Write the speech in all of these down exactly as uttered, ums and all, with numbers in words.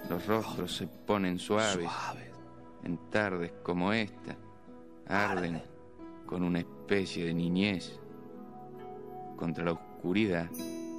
Los rostros se ponen suaves, Suaves. en tardes como esta, arden Arden. con una especie de niñez contra la oscuridad.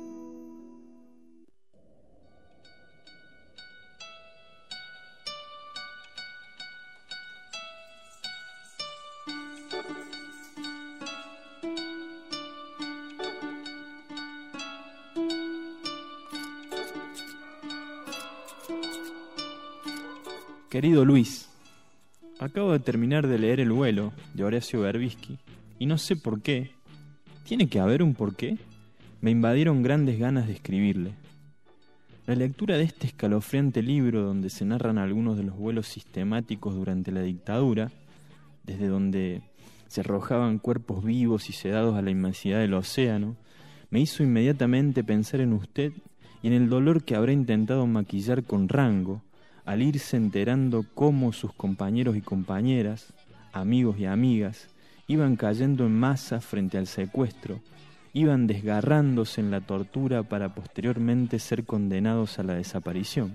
Querido Luis, acabo de terminar de leer El vuelo de Horacio Berbisky y no sé por qué. ¿Tiene que haber un porqué? Me invadieron grandes ganas de escribirle. La lectura de este escalofriante libro donde se narran algunos de los vuelos sistemáticos durante la dictadura, desde donde se arrojaban cuerpos vivos y sedados a la inmensidad del océano, me hizo inmediatamente pensar en usted y en el dolor que habrá intentado maquillar con Rango al irse enterando cómo sus compañeros y compañeras, amigos y amigas, iban cayendo en masa frente al secuestro, iban desgarrándose en la tortura para posteriormente ser condenados a la desaparición.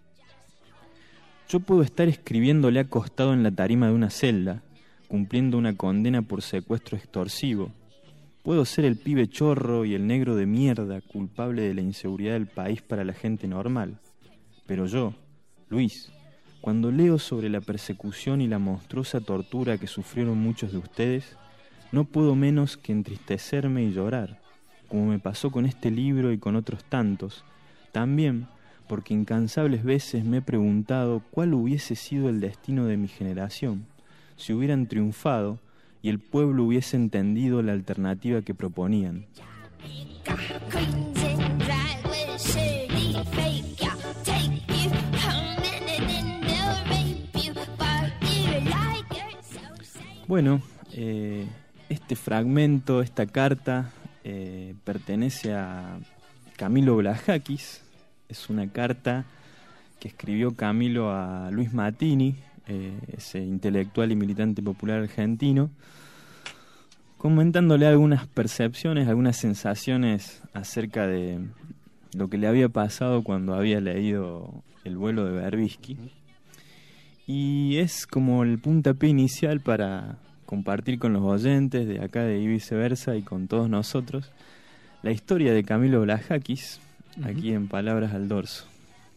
Yo puedo estar escribiéndole acostado en la tarima de una celda, cumpliendo una condena por secuestro extorsivo. Puedo ser el pibe chorro y el negro de mierda culpable de la inseguridad del país para la gente normal. Pero yo, Luis, cuando leo sobre la persecución y la monstruosa tortura que sufrieron muchos de ustedes, no puedo menos que entristecerme y llorar, como me pasó con este libro y con otros tantos, también porque incansables veces me he preguntado cuál hubiese sido el destino de mi generación, si hubieran triunfado y el pueblo hubiese entendido la alternativa que proponían. Bueno, eh, este fragmento, esta carta, eh, pertenece a Camilo Blajakis. Es una carta que escribió Camilo a Luis Mattini, eh, ese intelectual y militante popular argentino, comentándole algunas percepciones, algunas sensaciones acerca de lo que le había pasado cuando había leído El vuelo de Berbisky. Y es como el puntapié inicial para compartir con los oyentes de acá de Y Viceversa y con todos nosotros la historia de Camilo Blajakis, uh-huh, aquí en Palabras al Dorso.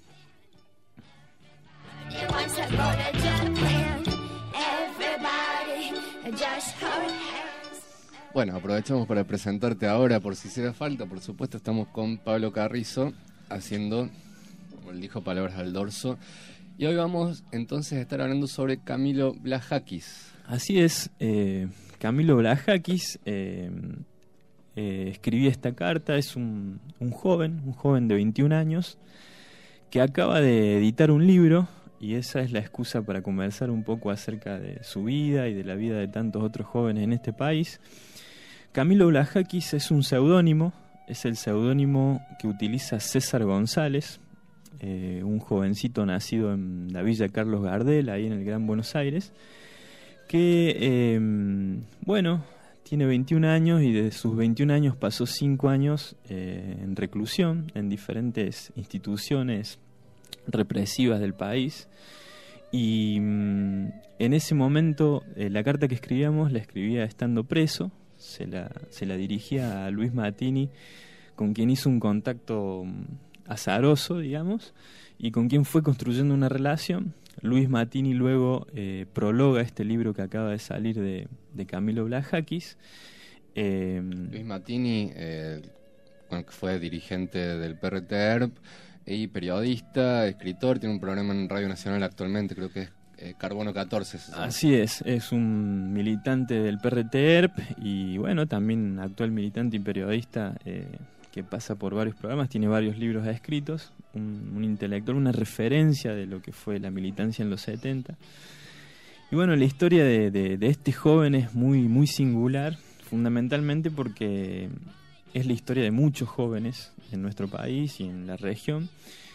Bueno, aprovechamos para presentarte ahora, por si hiciera falta. Por supuesto, estamos con Pablo Carrizo haciendo, como él dijo, Palabras al Dorso. Y hoy vamos entonces a estar hablando sobre Camilo Blajakis. Así es, eh, Camilo Blajakis eh, eh, escribía esta carta. Es un, un joven, un joven de veintiún años, que acaba de editar un libro, y esa es la excusa para conversar un poco acerca de su vida y de la vida de tantos otros jóvenes en este país. Camilo Blajakis es un seudónimo, es el seudónimo que utiliza César González, eh, un jovencito nacido en la Villa Carlos Gardel, ahí en el Gran Buenos Aires, que, eh, bueno, tiene veintiún años y de sus veintiún años pasó cinco años eh, en reclusión en diferentes instituciones represivas del país. Y mm, en ese momento eh, la carta que escribíamos la escribía estando preso, se la, se la dirigía a Luis Mattini, con quien hizo un contacto azaroso, digamos, y con quien fue construyendo una relación. Luis Mattini luego eh, prologa este libro que acaba de salir de, de Camilo Blajakis. Eh, Luis Mattini, eh, bueno, que fue dirigente del P R T E R P y periodista, escritor, tiene un programa en Radio Nacional actualmente, creo que es eh, Carbono catorce. Así es, es un militante del P R T E R P y bueno, también actual militante y periodista eh, que pasa por varios programas, tiene varios libros escritos, un, un intelectual, una referencia de lo que fue la militancia en los setenta. Y bueno, la historia de, de, de este joven es muy, muy singular, fundamentalmente porque es la historia de muchos jóvenes en nuestro país y en la región.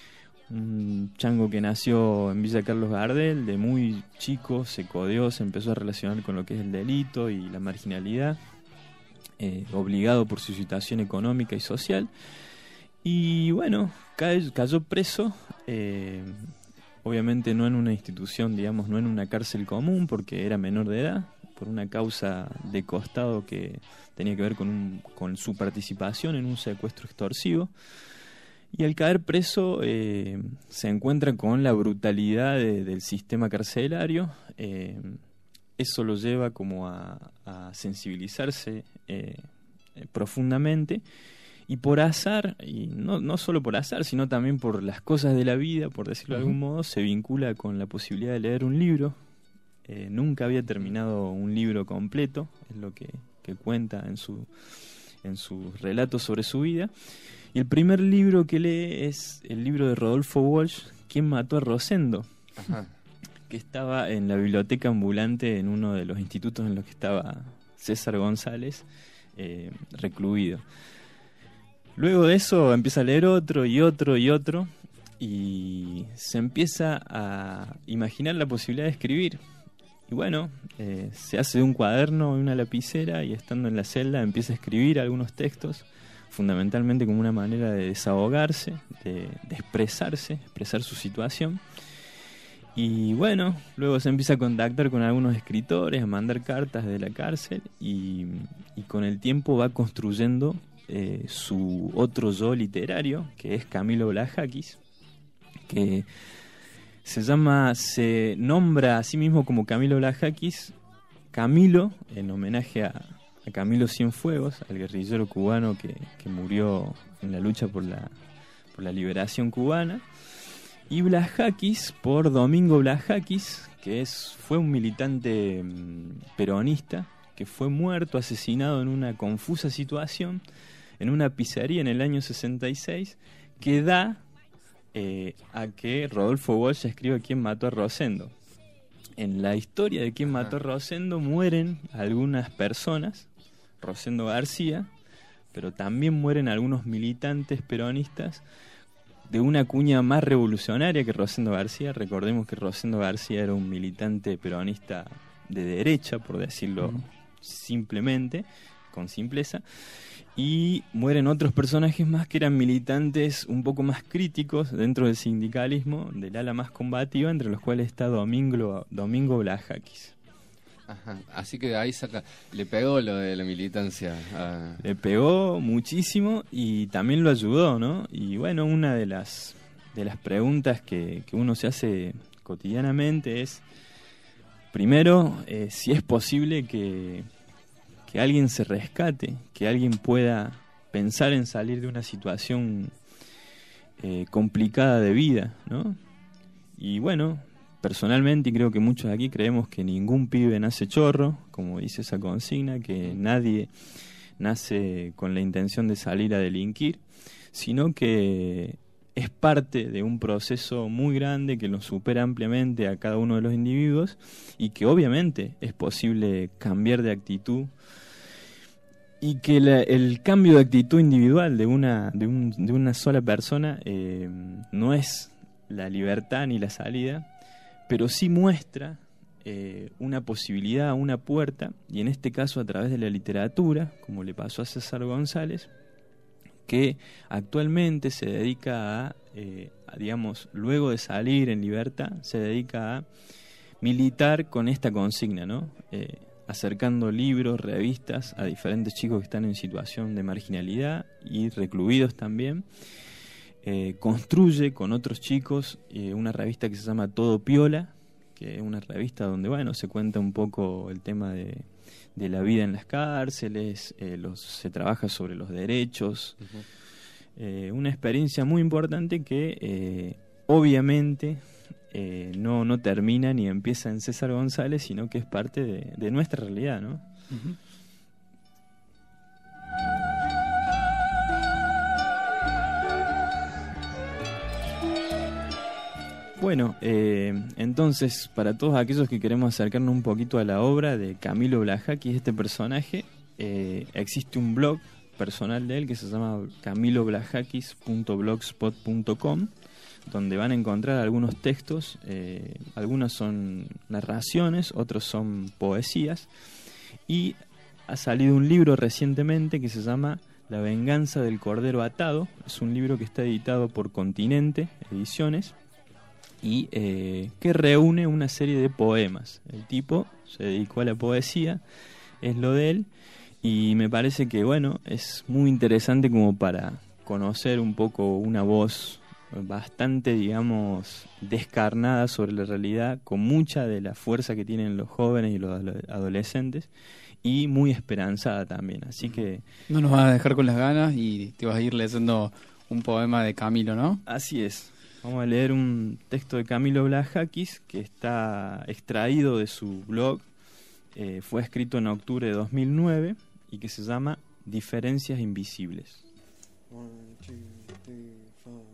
Un chango que nació en Villa Carlos Gardel, de muy chico se codeó, se empezó a relacionar con lo que es el delito y la marginalidad, eh, obligado por su situación económica y social. Y bueno, cayó, cayó preso, eh, obviamente no en una institución, digamos, no en una cárcel común, porque era menor de edad, por una causa de costado que tenía que ver con, un, con su participación en un secuestro extorsivo. Y al caer preso eh, se encuentra con la brutalidad de, del sistema carcelario. Eh, eso lo lleva como a, a sensibilizarse eh, eh, profundamente. Y por azar, y no, no solo por azar, sino también por las cosas de la vida, por decirlo de algún modo, se vincula con la posibilidad de leer un libro. Eh, nunca había terminado un libro completo, es lo que, que cuenta en, su, en sus relatos sobre su vida. Y el primer libro que lee es el libro de Rodolfo Walsh, ¿Quién mató a Rosendo? Ajá. Que estaba en la biblioteca ambulante en uno de los institutos en los que estaba César González, eh, recluido. Luego de eso empieza a leer otro y otro y otro, y se empieza a imaginar la posibilidad de escribir. Y bueno, eh, se hace de un cuaderno y una lapicera, y estando en la celda empieza a escribir algunos textos, fundamentalmente como una manera de desahogarse, de, de expresarse, expresar su situación. Y bueno, luego se empieza a contactar con algunos escritores, a mandar cartas de la cárcel, y, y con el tiempo va construyendo eh, su otro yo literario, que es Camilo Blajakis, que se llama, se nombra a sí mismo como Camilo Blajakis, Camilo, en homenaje a, a Camilo Cienfuegos, al guerrillero cubano que, que murió en la lucha por la, por la liberación cubana, y Blajakis por Domingo Blajakis, que es, fue un militante mmm, peronista, que fue muerto, asesinado en una confusa situación, en una pizzería en el año sesenta y seis, que da eh, a que Rodolfo Walsh escriba ¿Quién mató a Rosendo? En la historia de ¿Quién mató a Rosendo? Mueren algunas personas, Rosendo García, pero también mueren algunos militantes peronistas de una cuña más revolucionaria que Rosendo García. Recordemos que Rosendo García era un militante peronista de derecha, por decirlo mm. simplemente, con simpleza. Y mueren otros personajes más que eran militantes un poco más críticos dentro del sindicalismo, del ala más combativa, entre los cuales está Domingo, Domingo Blajakis. Ajá, así que ahí saca, le pegó lo de la militancia. A... Le pegó muchísimo y también lo ayudó, ¿no? Y bueno, una de las, de las preguntas que, que uno se hace cotidianamente es, primero, eh, si es posible que... que alguien se rescate, que alguien pueda pensar en salir de una situación eh, complicada de vida, ¿no? Y bueno, personalmente, y creo que muchos de aquí creemos que ningún pibe nace chorro, como dice esa consigna, que nadie nace con la intención de salir a delinquir, sino que es parte de un proceso muy grande que nos supera ampliamente a cada uno de los individuos, y que obviamente es posible cambiar de actitud, y que la, el cambio de actitud individual de una, de un, de una sola persona eh, no es la libertad ni la salida, pero sí muestra eh, una posibilidad, una puerta, y en este caso a través de la literatura, como le pasó a César González, que actualmente se dedica a, eh, a, digamos, luego de salir en libertad, se dedica a militar con esta consigna, ¿no? Eh, acercando libros, revistas a diferentes chicos que están en situación de marginalidad y recluidos también. Eh, construye con otros chicos eh, una revista que se llama Todo Piola, que es una revista donde, bueno, se cuenta un poco el tema de, de la vida en las cárceles, eh, los, se trabaja sobre los derechos. Uh-huh. Eh, una experiencia muy importante que eh, obviamente eh, no, no termina ni empieza en César González, sino que es parte de, de nuestra realidad, ¿no? Uh-huh. Bueno, eh, entonces, para todos aquellos que queremos acercarnos un poquito a la obra de Camilo Blajakis, este personaje, eh, existe un blog personal de él que se llama camilo blajakis punto blogspot punto com, donde van a encontrar algunos textos, eh, algunos son narraciones, otros son poesías, y ha salido un libro recientemente que se llama La venganza del cordero atado. Es un libro que está editado por Continente Ediciones, y eh, que reúne una serie de poemas. El tipo se dedicó a la poesía, es lo de él, y me parece que, bueno, es muy interesante como para conocer un poco una voz bastante, digamos, descarnada sobre la realidad, con mucha de la fuerza que tienen los jóvenes y los adolescentes, y muy esperanzada también. Así que no nos vas a dejar con las ganas y te vas a ir leyendo un poema de Camilo, ¿no? Así es. Vamos a leer un texto de Camilo Blajakis que está extraído de su blog. Eh, fue escrito en octubre de dos mil nueve y que se llama Diferencias Invisibles. One, two, three, four.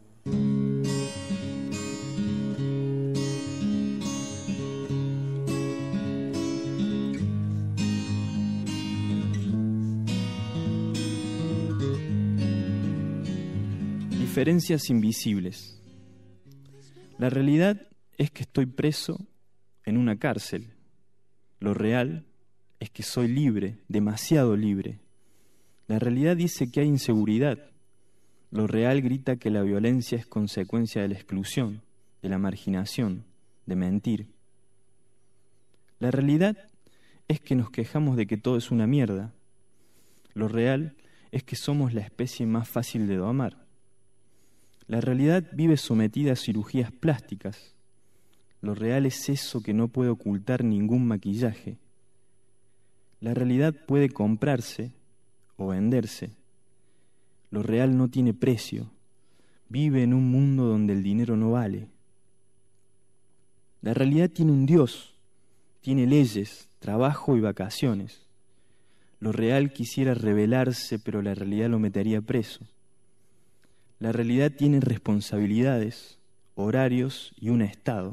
Diferencias invisibles. La realidad es que estoy preso en una cárcel. Lo real es que soy libre, demasiado libre. La realidad dice que hay inseguridad. Lo real grita que la violencia es consecuencia de la exclusión, de la marginación, de mentir. La realidad es que nos quejamos de que todo es una mierda. Lo real es que somos la especie más fácil de domar. La realidad vive sometida a cirugías plásticas. Lo real es eso que no puede ocultar ningún maquillaje. La realidad puede comprarse o venderse. Lo real no tiene precio. Vive en un mundo donde el dinero no vale. La realidad tiene un Dios, tiene leyes, trabajo y vacaciones. Lo real quisiera rebelarse, pero la realidad lo metería preso. La realidad tiene responsabilidades, horarios y un estado.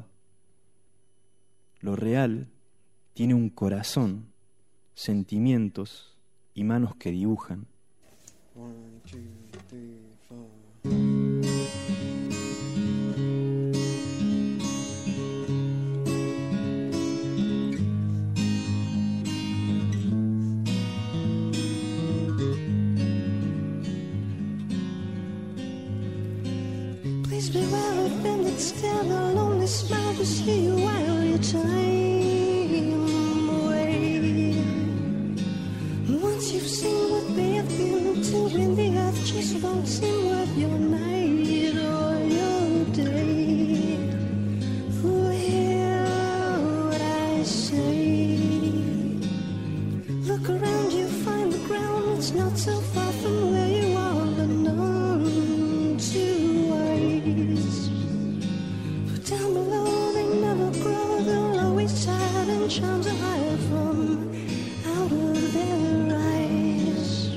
Lo real tiene un corazón, sentimientos y manos que dibujan. One, two, three, four. Please beware of them that stare, the lonely smile to see you while your time away. Once you've seen what they have been to, when the earth just won't seem worth your night or your day. Well, what I say, look around, you find the ground, it's not so far from where you are, but none to waste. But down below they never grow, they're always tired and charms are higher from out of their eyes.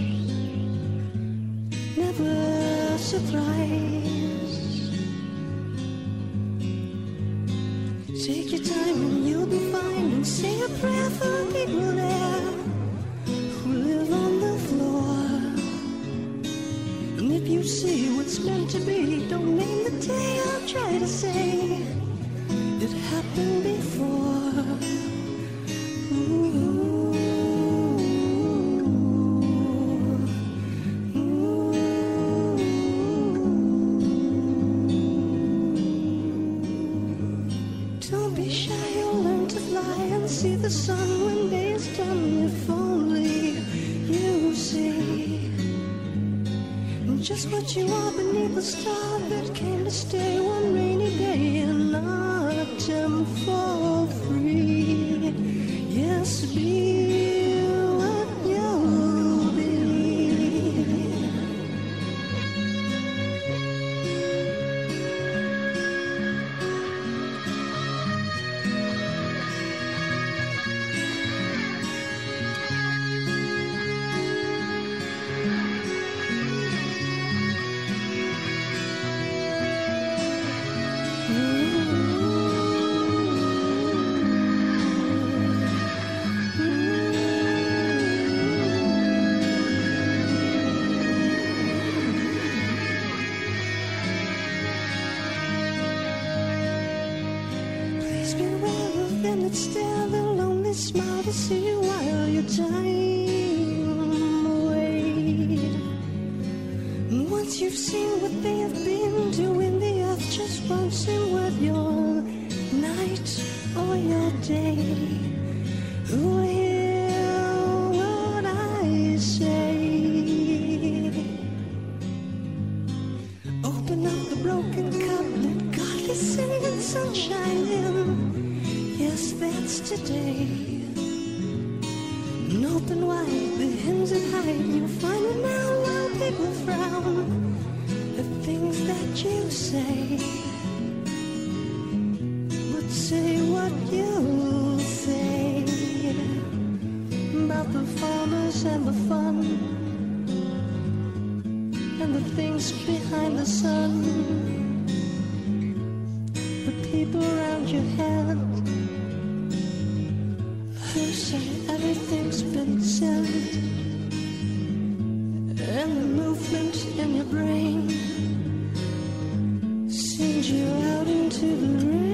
Never surprised. Take your time and you'll be fine, and say a prayer for the people there who live on the floor. And if you see what's meant to be, don't name the day, I'll try to say it happened before. Ooh, ooh. Don't be shy, you'll learn to fly and see the sun when day is done. If only you see just what you are beneath the star that came to stay one rainy day in autumn for free. Yes, be what you believe. Please beware of them that stare, the lonely smile to see you while your time away. And once you've seen what they have been to, when the earth just won't seem worth your your day. Oh, hear what I say. Open up the broken cup, let God is singing sunshine in. Yes, that's today. And open wide the hymns that hide. You'll find it now while people frown. The things that you say. But say what you say about the farmers and the fun and the things behind the sun. The people around your head who say everything's been said, and the movement in your brain sends you out into the rain.